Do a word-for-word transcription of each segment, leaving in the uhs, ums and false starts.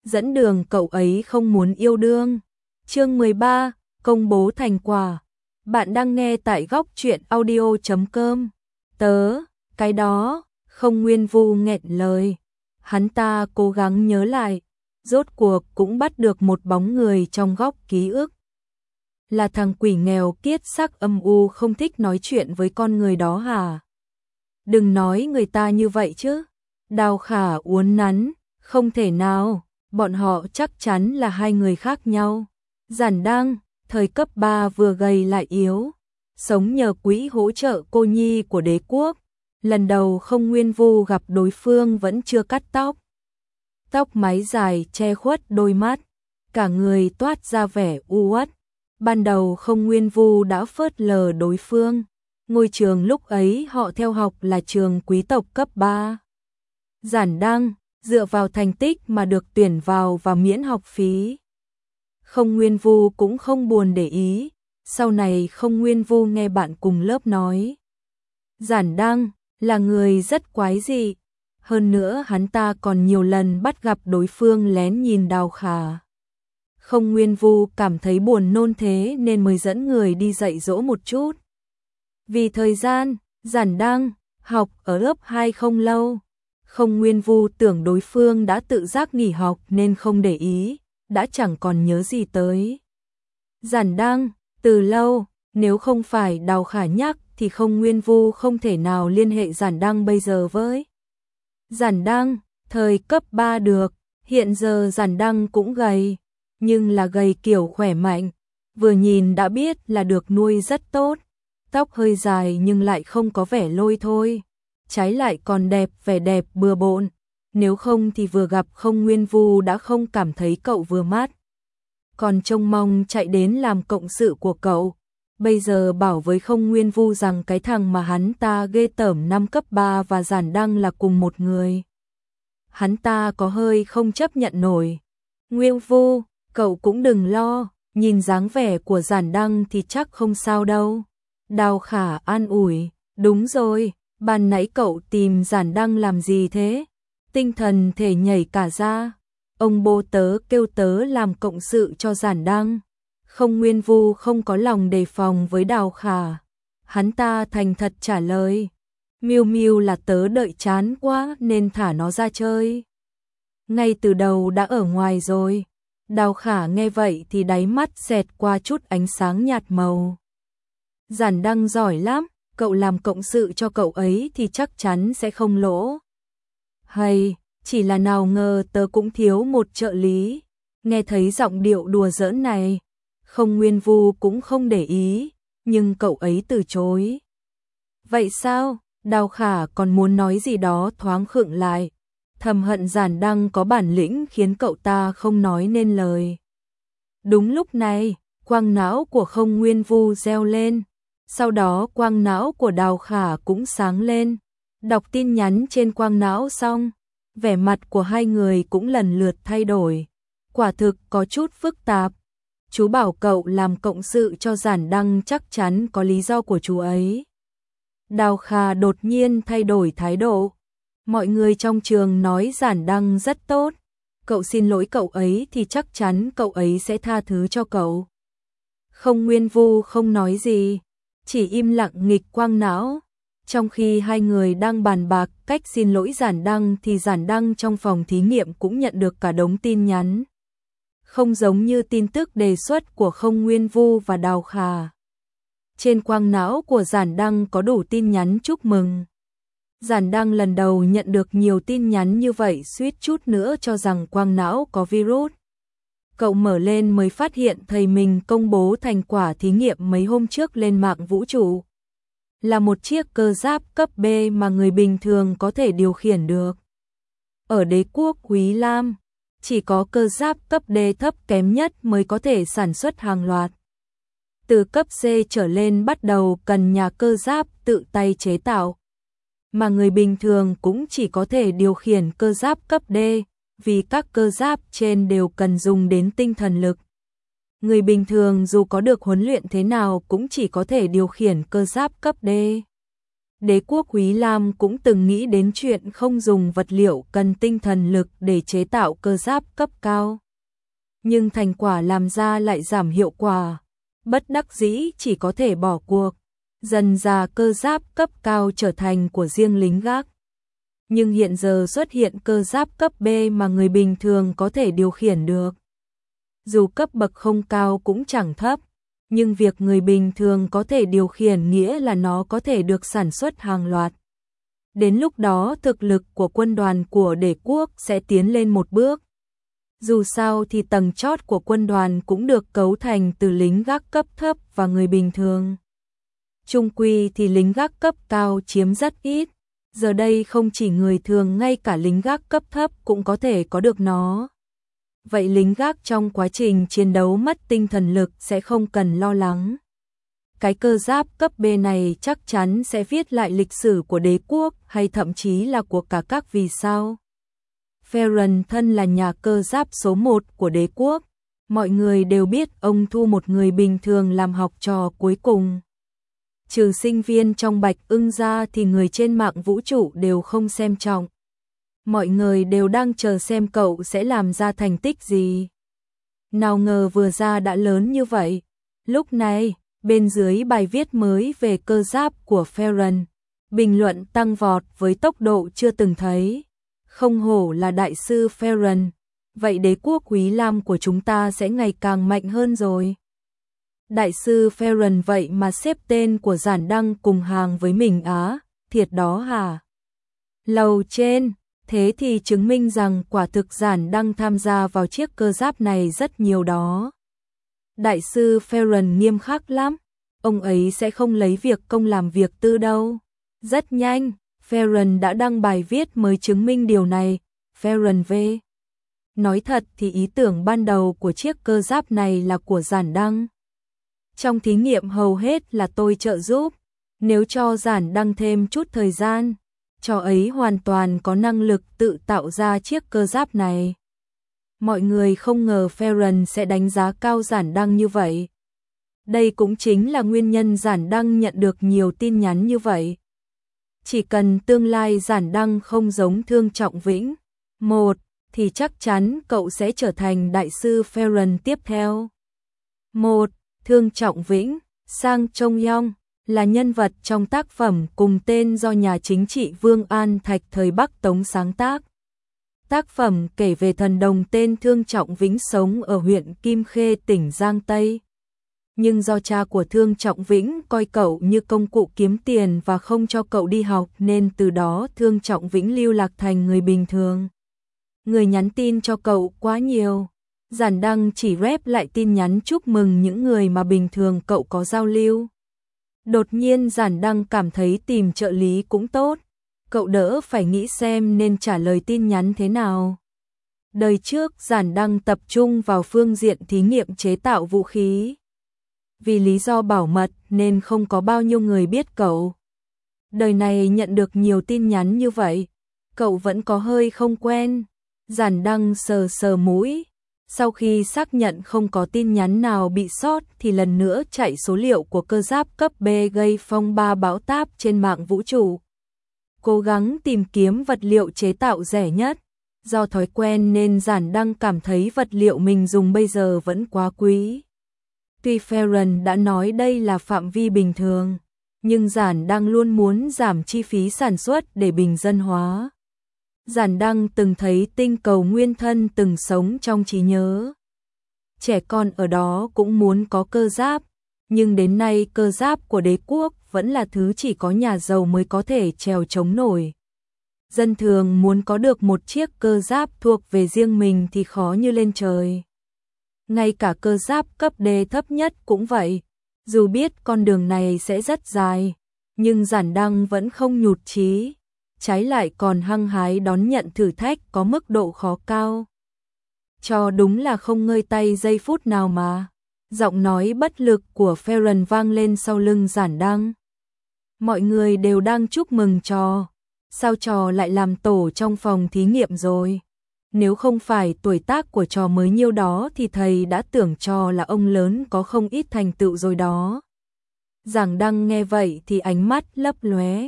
dẫn đường cậu ấy không muốn yêu đương. Chương mười ba, công bố thành quả. Bạn đang nghe tại góc truyện audio chấm com. Tớ, cái đó, Không Nguyên Vu nghẹn lời. Hắn ta cố gắng nhớ lại, rốt cuộc cũng bắt được một bóng người trong góc ký ức. Là thằng quỷ nghèo kiết sắc âm u không thích nói chuyện với con người đó hả? Đừng nói người ta như vậy chứ. Đào Khả uốn nắn, không thể nào, bọn họ chắc chắn là hai người khác nhau. Giản Đăng, thời cấp ba vừa gầy lại yếu, sống nhờ quỹ hỗ trợ cô nhi của đế quốc. Lần đầu Không Nguyên Vu gặp đối phương vẫn chưa cắt tóc. Tóc mái dài che khuất đôi mắt, cả người toát ra vẻ u uất. Ban đầu Không Nguyên Vu đã phớt lờ đối phương. Ngôi trường lúc ấy họ theo học là trường quý tộc cấp ba. Giản Đăng, dựa vào thành tích mà được tuyển vào và miễn học phí. Không Nguyên Vu cũng không buồn để ý. Sau này Không Nguyên Vu nghe bạn cùng lớp nói, Giản Đăng là người rất quái dị. Hơn nữa hắn ta còn nhiều lần bắt gặp đối phương lén nhìn Đào Khả. Không Nguyên Vu cảm thấy buồn nôn thế nên mới dẫn người đi dạy dỗ một chút. Vì thời gian, Giản Đăng học ở lớp hai không lâu. Không Nguyên Vu tưởng đối phương đã tự giác nghỉ học nên không để ý, đã chẳng còn nhớ gì tới. Giản Đăng, từ lâu, nếu không phải Đào Khả nhắc thì Không Nguyên Vu không thể nào liên hệ Giản Đăng bây giờ với. Giản Đăng, thời cấp ba được, hiện giờ Giản Đăng cũng gầy, nhưng là gầy kiểu khỏe mạnh, vừa nhìn đã biết là được nuôi rất tốt. Tóc hơi dài nhưng lại không có vẻ lôi thôi, trái lại còn đẹp, vẻ đẹp bừa bộn. Nếu không thì vừa gặp Không Nguyên Vu đã không cảm thấy cậu vừa mắt, còn trông mong chạy đến làm cộng sự của cậu. Bây giờ bảo với Không Nguyên Vu rằng cái thằng mà hắn ta ghê tởm năm cấp ba và Giản Đăng là cùng một người. Hắn ta có hơi không chấp nhận nổi. Nguyên Vu, cậu cũng đừng lo, nhìn dáng vẻ của Giản Đăng thì chắc không sao đâu. Đào Khả an ủi, đúng rồi, ban nãy cậu tìm Giản Đăng làm gì thế? Tinh thần thể nhảy cả ra. Ông bố tớ kêu tớ làm cộng sự cho Giản Đăng. Không Nguyên Vu không có lòng đề phòng với Đào Khả. Hắn ta thành thật trả lời, Miu Miu là tớ đợi chán quá nên thả nó ra chơi. Ngay từ đầu đã ở ngoài rồi. Đào Khả nghe vậy thì đáy mắt xẹt qua chút ánh sáng nhạt màu. Giản Đăng giỏi lắm, cậu làm cộng sự cho cậu ấy thì chắc chắn sẽ không lỗ. Hay, chỉ là nào ngờ tớ cũng thiếu một trợ lý. Nghe thấy giọng điệu đùa giỡn này, Không Nguyên Vu cũng không để ý, nhưng cậu ấy từ chối. Vậy sao? Đào Khả còn muốn nói gì đó thoáng khựng lại, thầm hận Giản Đăng có bản lĩnh khiến cậu ta không nói nên lời. Đúng lúc này, quang não của Không Nguyên Vu reo lên, sau đó quang não của Đào Khả cũng sáng lên. Đọc tin nhắn trên quang não xong, vẻ mặt của hai người cũng lần lượt thay đổi. Quả thực có chút phức tạp. Chú bảo cậu làm cộng sự cho Giản Đăng chắc chắn có lý do của chú ấy. Đào Khả đột nhiên thay đổi thái độ. Mọi người trong trường nói Giản Đăng rất tốt. Cậu xin lỗi cậu ấy thì chắc chắn cậu ấy sẽ tha thứ cho cậu. Không Nguyên Vu không nói gì, chỉ im lặng nghịch quang não. Trong khi hai người đang bàn bạc cách xin lỗi Giản Đăng thì Giản Đăng trong phòng thí nghiệm cũng nhận được cả đống tin nhắn. Không giống như tin tức đề xuất của Không Nguyên Vu và Đào Khả. Trên quang não của Giản Đăng có đủ tin nhắn chúc mừng. Giản Đăng lần đầu nhận được nhiều tin nhắn như vậy suýt chút nữa cho rằng quang não có virus. Cậu mở lên mới phát hiện thầy mình công bố thành quả thí nghiệm mấy hôm trước lên mạng vũ trụ. Là một chiếc cơ giáp cấp B mà người bình thường có thể điều khiển được. Ở đế quốc Quý Lam, chỉ có cơ giáp cấp D thấp kém nhất mới có thể sản xuất hàng loạt. Từ cấp C trở lên bắt đầu cần nhà cơ giáp tự tay chế tạo. Mà người bình thường cũng chỉ có thể điều khiển cơ giáp cấp D, vì các cơ giáp trên đều cần dùng đến tinh thần lực. Người bình thường dù có được huấn luyện thế nào cũng chỉ có thể điều khiển cơ giáp cấp D. Đế quốc Quý Lam cũng từng nghĩ đến chuyện không dùng vật liệu cần tinh thần lực để chế tạo cơ giáp cấp cao. Nhưng thành quả làm ra lại giảm hiệu quả. Bất đắc dĩ chỉ có thể bỏ cuộc. Dần ra cơ giáp cấp cao trở thành của riêng lính gác. Nhưng hiện giờ xuất hiện cơ giáp cấp B mà người bình thường có thể điều khiển được. Dù cấp bậc không cao cũng chẳng thấp, nhưng việc người bình thường có thể điều khiển nghĩa là nó có thể được sản xuất hàng loạt. Đến lúc đó thực lực của quân đoàn của đế quốc sẽ tiến lên một bước. Dù sao thì tầng chót của quân đoàn cũng được cấu thành từ lính gác cấp thấp và người bình thường. Chung quy thì lính gác cấp cao chiếm rất ít. Giờ đây không chỉ người thường, ngay cả lính gác cấp thấp cũng có thể có được nó. Vậy lính gác trong quá trình chiến đấu mất tinh thần lực sẽ không cần lo lắng. Cái cơ giáp cấp B này chắc chắn sẽ viết lại lịch sử của đế quốc hay thậm chí là của cả các vì sao. Farron thân là nhà cơ giáp số một của đế quốc. Mọi người đều biết ông thu một người bình thường làm học trò cuối cùng. Trừ sinh viên trong Bạch Ưng ra thì người trên mạng vũ trụ đều không xem trọng. Mọi người đều đang chờ xem cậu sẽ làm ra thành tích gì. Nào ngờ vừa ra đã lớn như vậy. Lúc này, bên dưới bài viết mới về cơ giáp của Farron, bình luận tăng vọt với tốc độ chưa từng thấy. Không hổ là đại sư Farron, vậy đế quốc Quý Lam của chúng ta sẽ ngày càng mạnh hơn rồi. Đại sư Farron vậy mà xếp tên của Giản Đăng cùng hàng với mình á, thiệt đó hả? Lầu trên, thế thì chứng minh rằng quả thực Giản Đăng tham gia vào chiếc cơ giáp này rất nhiều đó. Đại sư Farron nghiêm khắc lắm, ông ấy sẽ không lấy việc công làm việc tư đâu. Rất nhanh, Farron đã đăng bài viết mới chứng minh điều này. Farron V. Nói thật thì ý tưởng ban đầu của chiếc cơ giáp này là của Giản Đăng. Trong thí nghiệm hầu hết là tôi trợ giúp. Nếu cho Giản Đăng thêm chút thời gian, cho ấy hoàn toàn có năng lực tự tạo ra chiếc cơ giáp này. Mọi người không ngờ Farron sẽ đánh giá cao Giản Đăng như vậy. Đây cũng chính là nguyên nhân Giản Đăng nhận được nhiều tin nhắn như vậy. Chỉ cần tương lai Giản Đăng không giống Thương Trọng Vĩnh, một, thì chắc chắn cậu sẽ trở thành đại sư Farron tiếp theo. Một, Thương Trọng Vĩnh, Sang Trông Yong, là nhân vật trong tác phẩm cùng tên do nhà chính trị Vương An Thạch thời Bắc Tống sáng tác. Tác phẩm kể về thần đồng tên Thương Trọng Vĩnh sống ở huyện Kim Khê, tỉnh Giang Tây. Nhưng do cha của Thương Trọng Vĩnh coi cậu như công cụ kiếm tiền và không cho cậu đi học nên từ đó Thương Trọng Vĩnh lưu lạc thành người bình thường. Người nhắn tin cho cậu quá nhiều. Giản Đăng chỉ rep lại tin nhắn chúc mừng những người mà bình thường cậu có giao lưu. Đột nhiên Giản Đăng cảm thấy tìm trợ lý cũng tốt. Cậu đỡ phải nghĩ xem nên trả lời tin nhắn thế nào. Đời trước Giản Đăng tập trung vào phương diện thí nghiệm chế tạo vũ khí. Vì lý do bảo mật nên không có bao nhiêu người biết cậu. Đời này nhận được nhiều tin nhắn như vậy, cậu vẫn có hơi không quen. Giản Đăng sờ sờ mũi. Sau khi xác nhận không có tin nhắn nào bị sót thì lần nữa chạy số liệu của cơ giáp cấp B gây phong ba bão táp trên mạng vũ trụ. Cố gắng tìm kiếm vật liệu chế tạo rẻ nhất. Do thói quen nên Giản Đăng cảm thấy vật liệu mình dùng bây giờ vẫn quá quý. Tuy Farron đã nói đây là phạm vi bình thường, nhưng Giản Đăng luôn muốn giảm chi phí sản xuất để bình dân hóa. Giản Đăng từng thấy tinh cầu nguyên thân từng sống trong trí nhớ. Trẻ con ở đó cũng muốn có cơ giáp, nhưng đến nay cơ giáp của đế quốc vẫn là thứ chỉ có nhà giàu mới có thể trèo chống nổi. Dân thường muốn có được một chiếc cơ giáp thuộc về riêng mình thì khó như lên trời. Ngay cả cơ giáp cấp D thấp nhất cũng vậy. Dù biết con đường này sẽ rất dài, nhưng Giản Đăng vẫn không nhụt chí. Trái lại còn hăng hái đón nhận thử thách có mức độ khó cao. Cho đúng là không ngơi tay giây phút nào mà. Giọng nói bất lực của Farron vang lên sau lưng Giản Đăng. Mọi người đều đang chúc mừng trò. Sao trò lại làm tổ trong phòng thí nghiệm rồi? Nếu không phải tuổi tác của trò mới nhiêu đó thì thầy đã tưởng trò là ông lớn có không ít thành tựu rồi đó. Giản Đăng nghe vậy thì ánh mắt lấp lóe.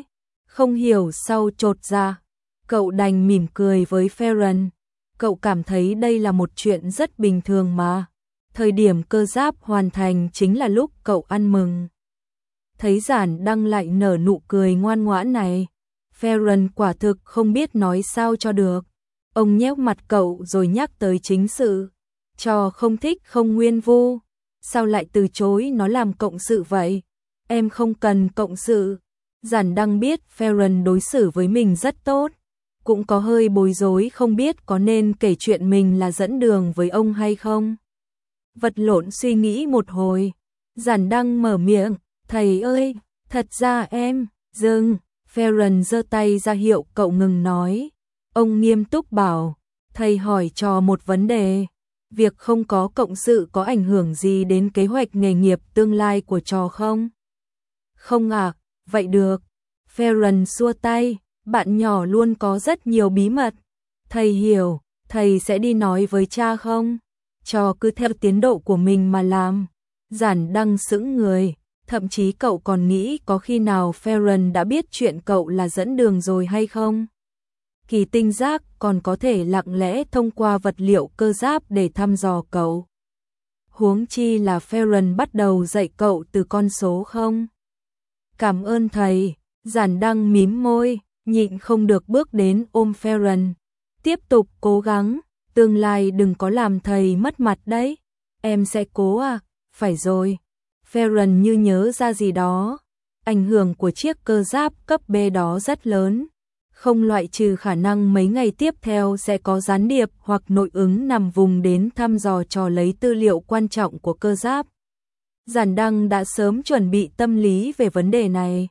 Không hiểu sau chột dạ, cậu đành mỉm cười với Ferran. Cậu cảm thấy đây là một chuyện rất bình thường mà. Thời điểm cơ giáp hoàn thành chính là lúc cậu ăn mừng. Thấy Giản Đăng lại nở nụ cười ngoan ngoãn này, Ferran quả thực không biết nói sao cho được. Ông nhéo mặt cậu rồi nhắc tới chính sự. Trò không thích không nguyên vu. Sao lại từ chối nó làm cộng sự vậy? Em không cần cộng sự. Giản Đăng biết Ferran đối xử với mình rất tốt. Cũng có hơi bối rối không biết có nên kể chuyện mình là dẫn đường với ông hay không. Vật lộn suy nghĩ một hồi. Giản Đăng mở miệng. Thầy ơi, thật ra em, dừng. Ferran giơ tay ra hiệu cậu ngừng nói. Ông nghiêm túc bảo, thầy hỏi trò một vấn đề. Việc không có cộng sự có ảnh hưởng gì đến kế hoạch nghề nghiệp tương lai của trò không? Không ạ, à, vậy được. Ferran xua tay, bạn nhỏ luôn có rất nhiều bí mật. Thầy hiểu, thầy sẽ đi nói với cha không? Trò cứ theo tiến độ của mình mà làm. Giản Đăng sững người, thậm chí cậu còn nghĩ có khi nào Ferran đã biết chuyện cậu là dẫn đường rồi hay không? Kỳ tinh giác còn có thể lặng lẽ thông qua vật liệu cơ giáp để thăm dò cậu. Huống chi là Ferran bắt đầu dạy cậu từ con số không? Cảm ơn thầy. Giản Đăng mím môi, nhịn không được bước đến ôm Ferran. Tiếp tục cố gắng, tương lai đừng có làm thầy mất mặt đấy. Em sẽ cố à? Phải rồi. Ferran như nhớ ra gì đó. Ảnh hưởng của chiếc cơ giáp cấp B đó rất lớn. Không loại trừ khả năng mấy ngày tiếp theo sẽ có gián điệp hoặc nội ứng nằm vùng đến thăm dò trò lấy tư liệu quan trọng của cơ giáp. Giản Đăng đã sớm chuẩn bị tâm lý về vấn đề này.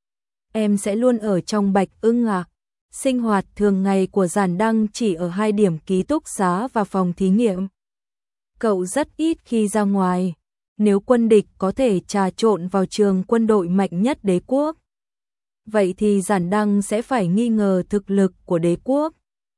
Em sẽ luôn ở trong Bạch Ưng à? Sinh hoạt thường ngày của Giản Đăng chỉ ở hai điểm ký túc xá và phòng thí nghiệm. Cậu rất ít khi ra ngoài. Nếu quân địch có thể trà trộn vào trường quân đội mạnh nhất đế quốc, vậy thì Giản Đăng sẽ phải nghi ngờ thực lực của đế quốc.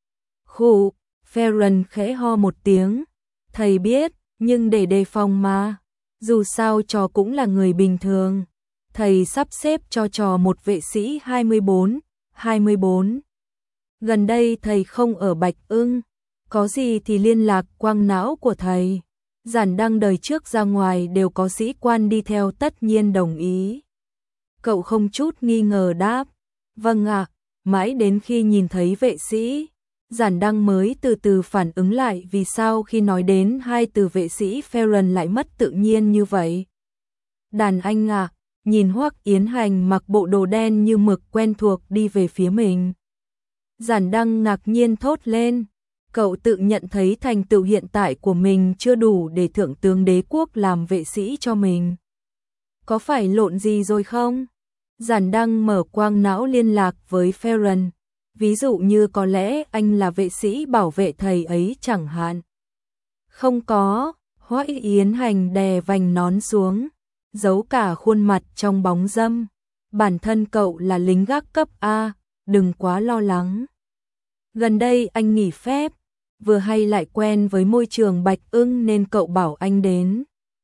Khụ, Ferran khẽ ho một tiếng. Thầy biết, nhưng để đề phòng mà. Dù sao trò cũng là người bình thường. Thầy sắp xếp cho trò một vệ sĩ hai mươi bốn, hai mươi bốn. Gần đây thầy không ở Bạch Ưng. Có gì thì liên lạc quang não của thầy. Giản Đăng đời trước ra ngoài đều có sĩ quan đi theo, tất nhiên đồng ý. Cậu không chút nghi ngờ đáp. Vâng ạ. Mãi đến khi nhìn thấy vệ sĩ, Giản Đăng mới từ từ phản ứng lại vì sao khi nói đến hai từ vệ sĩ Ferran lại mất tự nhiên như vậy. Đàn anh ạ. Nhìn Hoắc Yến Hành mặc bộ đồ đen như mực quen thuộc đi về phía mình. Giản Đăng ngạc nhiên thốt lên. Cậu tự nhận thấy thành tựu hiện tại của mình chưa đủ để thượng tướng đế quốc làm vệ sĩ cho mình. Có phải lộn gì rồi không? Giản Đăng mở quang não liên lạc với Ferran. Ví dụ như có lẽ anh là vệ sĩ bảo vệ thầy ấy chẳng hạn. Không có. Hoắc Yến Hành đè vành nón xuống, giấu cả khuôn mặt trong bóng râm. Bản thân cậu là lính gác cấp A, đừng quá lo lắng. Gần đây anh nghỉ phép, vừa hay lại quen với môi trường Bạch Ưng nên cậu bảo anh đến.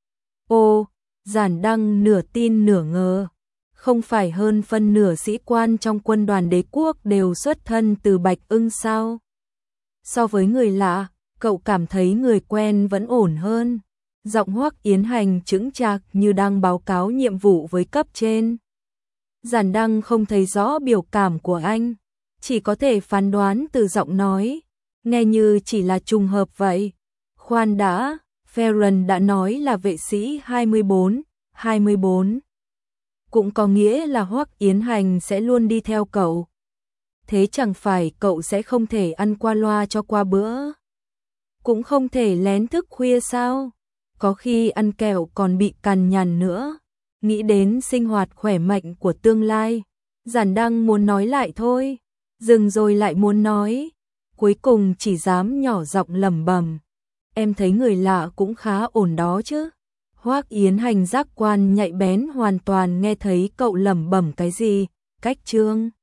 Ô, Giản Đăng nửa tin nửa ngờ. Không phải hơn phân nửa sĩ quan trong quân đoàn đế quốc đều xuất thân từ Bạch Ưng sao? So với người lạ, cậu cảm thấy người quen vẫn ổn hơn. Giọng Hoắc Yến Hành chững chạc như đang báo cáo nhiệm vụ với cấp trên. Giản Đăng không thấy rõ biểu cảm của anh, chỉ có thể phán đoán từ giọng nói, nghe như chỉ là trùng hợp vậy. Khoan đã, Ferran đã nói là vệ sĩ hai mươi bốn, hai mươi bốn. Cũng có nghĩa là Hoắc Yến Hành sẽ luôn đi theo cậu. Thế chẳng phải cậu sẽ không thể ăn qua loa cho qua bữa? Cũng không thể lén thức khuya sao? Có khi ăn kẹo còn bị cằn nhằn nữa. Nghĩ đến sinh hoạt khỏe mạnh của tương lai, Giản Đăng muốn nói lại thôi, dừng rồi lại muốn nói, cuối cùng chỉ dám nhỏ giọng lẩm bẩm. Em thấy người lạ cũng khá ổn đó chứ. Hoắc Yến Hành giác quan nhạy bén hoàn toàn nghe thấy cậu lẩm bẩm cái gì. Cách chương